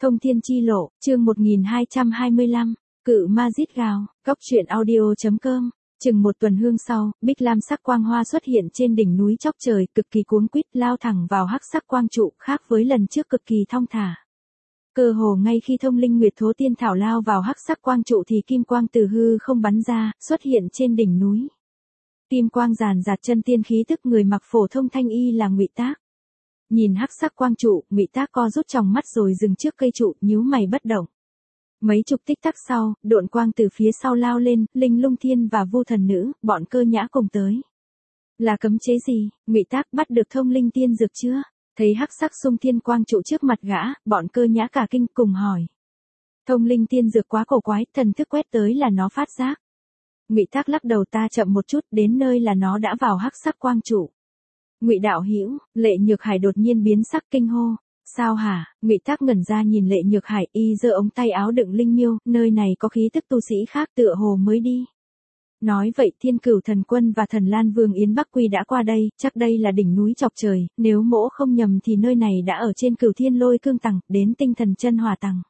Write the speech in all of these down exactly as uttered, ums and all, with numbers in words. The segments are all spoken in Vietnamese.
Thông thiên chi lộ, chương một nghìn hai trăm hai mươi lăm, cự ma rít gào, góc truyện audio.com. Chừng một tuần hương sau, bích lam sắc quang hoa xuất hiện trên đỉnh núi chóp trời, cực kỳ cuống quýt lao thẳng vào hắc sắc quang trụ, khác với lần trước cực kỳ thong thả. Cơ hồ ngay khi thông linh nguyệt thố tiên thảo lao vào hắc sắc quang trụ thì kim quang từ hư không bắn ra, xuất hiện trên đỉnh núi. Kim quang ràn rạt chân tiên khí tức người mặc phổ thông thanh y là Ngụy Tác. Nhìn hắc sắc quang trụ, Ngụy Tác co rút tròng mắt rồi dừng trước cây trụ, nhíu mày bất động. Mấy chục tích tắc sau, độn quang từ phía sau lao lên, Linh Lung Thiên và Vu Thần Nữ, bọn Cơ Nhã cùng tới. Là cấm chế gì? Ngụy Tác bắt được thông linh tiên dược chưa? Thấy hắc sắc xung thiên quang trụ trước mặt gã, bọn Cơ Nhã cả kinh cùng hỏi. Thông linh tiên dược quá cổ quái, thần thức quét tới là nó phát giác. Ngụy Tác lắc đầu, ta chậm một chút, đến nơi là nó đã vào hắc sắc quang trụ. Ngụy đạo hữu, Lệ Nhược Hải đột nhiên biến sắc kinh hô. Sao hả? Ngụy Tác ngẩn ra nhìn Lệ Nhược Hải, y giơ ống tay áo đựng linh miêu, nơi này có khí tức tu sĩ khác tựa hồ mới đi. Nói vậy Thiên Cửu Thần Quân và Thần Lan Vương Yến Bắc Quy đã qua đây, chắc đây là đỉnh núi chọc trời, nếu mỗ không nhầm thì nơi này đã ở trên Cửu Thiên Lôi Cương Tầng, đến Tinh Thần Chân Hỏa Tầng.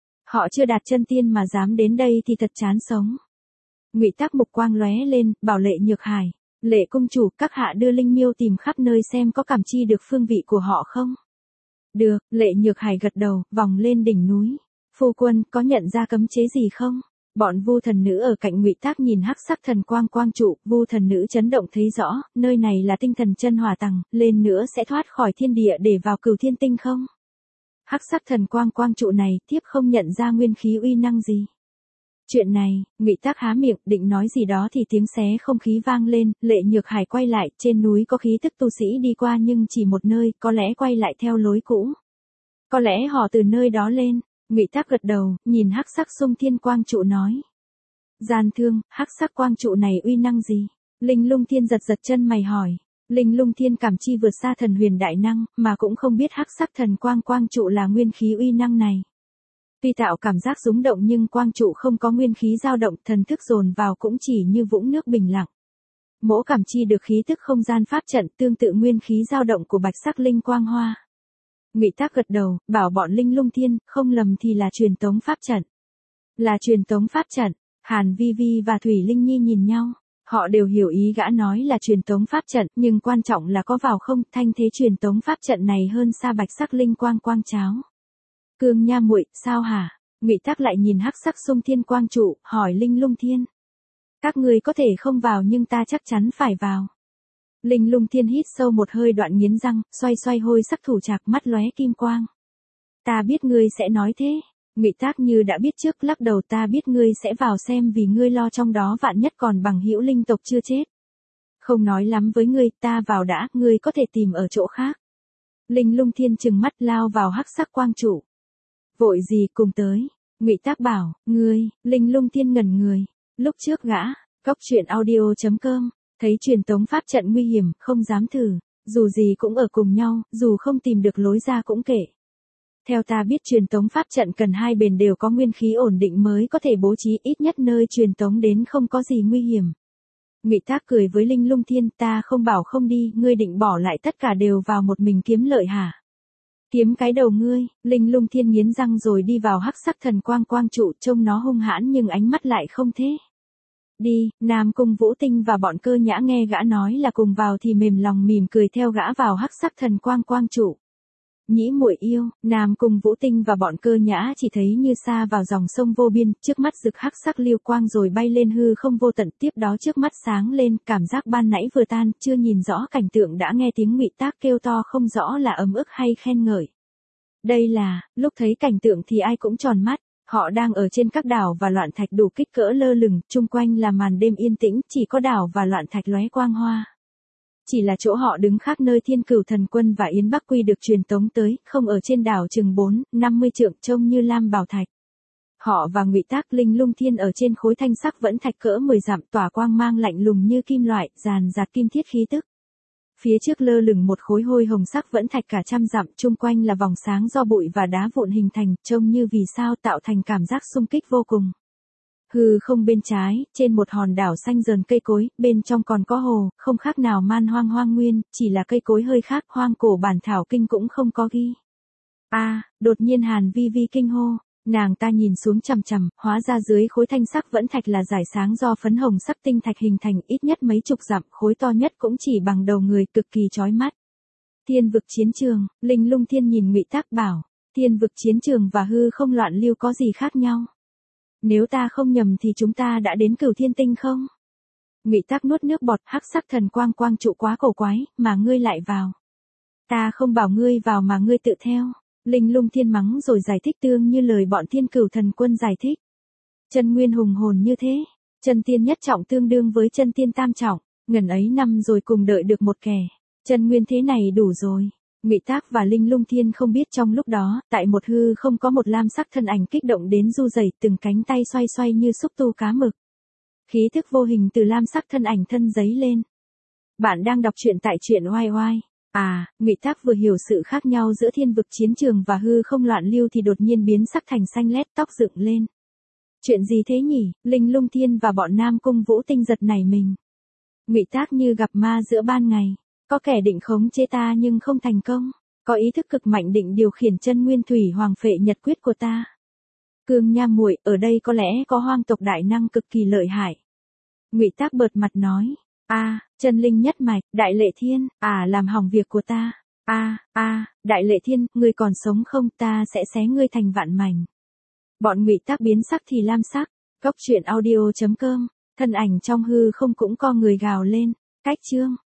Họ chưa đạt chân tiên mà dám đến đây thì thật chán sống. Ngụy Tác mục quang lóe lên, bảo Lệ Nhược Hải, Lệ công chủ, các hạ đưa linh miêu tìm khắp nơi xem có cảm chi được phương vị của họ không? Được, Lệ Nhược Hải gật đầu, vòng lên đỉnh núi. Phu quân, có nhận ra cấm chế gì không? Bọn Vu Thần Nữ ở cạnh Ngụy Tác nhìn hắc sắc thần quang quang trụ, Vu Thần Nữ chấn động thấy rõ, nơi này là Tinh Thần Chân Hỏa Tầng, lên nữa sẽ thoát khỏi thiên địa để vào Cửu Thiên Tinh không? Hắc sắc thần quang quang trụ này, tiếp không nhận ra nguyên khí uy năng gì. Chuyện này, Ngụy Tác há miệng, định nói gì đó thì tiếng xé không khí vang lên, Lệ Nhược Hải quay lại, trên núi có khí tức tu sĩ đi qua nhưng chỉ một nơi, có lẽ quay lại theo lối cũ. Có lẽ họ từ nơi đó lên, Ngụy Tác gật đầu, nhìn hắc sắc xung thiên quang trụ nói. Gian thương, hắc sắc quang trụ này uy năng gì? Linh Lung Thiên giật giật chân mày hỏi. Linh Lung Thiên cảm chi vượt xa thần huyền đại năng, mà cũng không biết hắc sắc thần quang quang trụ là nguyên khí uy năng này. Tuy tạo cảm giác rúng động nhưng quang trụ không có nguyên khí dao động, thần thức dồn vào cũng chỉ như vũng nước bình lặng. Mỗ cảm chi được khí tức không gian pháp trận tương tự nguyên khí dao động của bạch sắc linh quang hoa. Ngụy Tác gật đầu, bảo bọn Linh Lung Thiên, không lầm thì là truyền tống pháp trận. Là truyền tống pháp trận, Hàn Vi Vi và Thủy Linh Nhi nhìn nhau. Họ đều hiểu ý gã nói là truyền tống pháp trận, nhưng quan trọng là có vào không, thanh thế truyền tống pháp trận này hơn xa bạch sắc linh quang quang cháo. Cương Nha muội, sao hả? Ngụy Tác lại nhìn hắc sắc xung thiên quang trụ, hỏi Linh Lung Thiên. Các người có thể không vào nhưng ta chắc chắn phải vào. Linh Lung Thiên hít sâu một hơi đoạn nghiến răng, xoay xoay hôi sắc thủ trạc, mắt lóe kim quang. Ta biết ngươi sẽ nói thế. Ngụy Tác như đã biết trước, lắc đầu, ta biết ngươi sẽ vào xem vì ngươi lo trong đó vạn nhất còn bằng hữu linh tộc chưa chết. Không nói lắm với ngươi, ta vào đã, ngươi có thể tìm ở chỗ khác. Linh Lung Thiên trừng mắt lao vào hắc sắc quang trụ. Vội gì, cùng tới. Ngụy Tác bảo, ngươi, Linh Lung Thiên ngẩn người. Lúc trước gã, góc truyện audio.com, thấy truyền tống pháp trận nguy hiểm, không dám thử. Dù gì cũng ở cùng nhau, dù không tìm được lối ra cũng kệ. Theo ta biết truyền tống pháp trận cần hai bên đều có nguyên khí ổn định mới có thể bố trí, ít nhất nơi truyền tống đến không có gì nguy hiểm. Ngụy Tác cười với Linh Lung Thiên, ta không bảo không đi, ngươi định bỏ lại tất cả đều vào một mình kiếm lợi hả? Kiếm cái đầu ngươi. Linh Lung Thiên nghiến răng rồi đi vào hắc sắc thần quang quang trụ, trông nó hung hãn nhưng ánh mắt lại không thế. Đi, Nam Cung Vũ Tinh và bọn Cơ Nhã nghe gã nói là cùng vào thì mềm lòng mỉm cười theo gã vào hắc sắc thần quang quang trụ. Nhĩ muội yêu, Nam Cung Vũ Tinh và bọn Cơ Nhã chỉ thấy như xa vào dòng sông vô biên, trước mắt rực hắc sắc liêu quang rồi bay lên hư không vô tận, tiếp đó trước mắt sáng lên, cảm giác ban nãy vừa tan, chưa nhìn rõ cảnh tượng đã nghe tiếng Ngụy Tác kêu to không rõ là ấm ức hay khen ngợi. Đây là, lúc thấy cảnh tượng thì ai cũng tròn mắt, họ đang ở trên các đảo và loạn thạch đủ kích cỡ lơ lửng, chung quanh là màn đêm yên tĩnh, chỉ có đảo và loạn thạch lóe quang hoa. Chỉ là chỗ họ đứng khác nơi Thiên Cửu Thần Quân và Yến Bắc Quy được truyền tống tới, không ở trên đảo chừng bốn, năm mươi trượng trông như lam bảo thạch. Họ và Ngụy Tác, Linh Lung Thiên ở trên khối thanh sắc vẫn thạch cỡ mười dặm, tỏa quang mang lạnh lùng như kim loại, ràn rạt kim thiết khí tức. Phía trước lơ lửng một khối hôi hồng sắc vẫn thạch cả trăm dặm, chung quanh là vòng sáng do bụi và đá vụn hình thành, trông như vì sao tạo thành cảm giác xung kích vô cùng. Hư không bên trái, trên một hòn đảo xanh rờn cây cối, bên trong còn có hồ, không khác nào man hoang hoang nguyên, chỉ là cây cối hơi khác, hoang cổ bản thảo kinh cũng không có ghi. A, đột nhiên Hàn Vi Vi kinh hô, nàng ta nhìn xuống chằm chằm, hóa ra dưới khối thanh sắc vẫn thạch là dải sáng do phấn hồng sắc tinh thạch hình thành, ít nhất mấy chục dặm, khối to nhất cũng chỉ bằng đầu người, cực kỳ chói mắt. Thiên vực chiến trường, Linh Lung Thiên nhìn Ngụy Tác bảo, thiên vực chiến trường và hư không loạn lưu có gì khác nhau? Nếu ta không nhầm thì chúng ta đã đến Cửu Thiên Tinh không? Ngụy Tác nuốt nước bọt, hắc sắc thần quang quang trụ quá cổ quái, mà ngươi lại vào. Ta không bảo ngươi vào mà ngươi tự theo. Linh Lung Thiên mắng rồi giải thích tương như lời bọn Thiên Cửu Thần Quân giải thích. Chân nguyên hùng hồn như thế, chân tiên nhất trọng tương đương với chân tiên tam trọng, ngần ấy năm rồi cùng đợi được một kẻ. Chân nguyên thế này đủ rồi. Ngụy Tác và Linh Lung Thiên không biết trong lúc đó, tại một hư không có một lam sắc thân ảnh kích động đến du rẩy, từng cánh tay xoay xoay như xúc tu cá mực. Khí thức vô hình từ lam sắc thân ảnh thân giấy lên. Bạn đang đọc truyện tại truyện oai oai. À, Ngụy Tác vừa hiểu sự khác nhau giữa thiên vực chiến trường và hư không loạn lưu thì đột nhiên biến sắc thành xanh lét, tóc dựng lên. Chuyện gì thế nhỉ? Linh Lung Thiên và bọn Nam Cung Vũ Tinh giật nảy mình. Ngụy Tác như gặp ma giữa ban ngày. Có kẻ định khống chế ta nhưng không thành công. Có ý thức cực mạnh định điều khiển chân nguyên thủy hoàng phệ nhật quyết của ta. Cương Nha muội, ở đây có lẽ có hoang tộc đại năng cực kỳ lợi hại. Ngụy Tác bợt mặt nói. A, chân linh nhất mạch, Đại Lệ Thiên, à làm hỏng việc của ta. A, a, Đại Lệ Thiên, ngươi còn sống không? Ta sẽ xé ngươi thành vạn mảnh. Bọn Ngụy Tác biến sắc thì lam sắc. Góc truyện audio chấm com, thân ảnh trong hư không cũng co người gào lên. Cách chương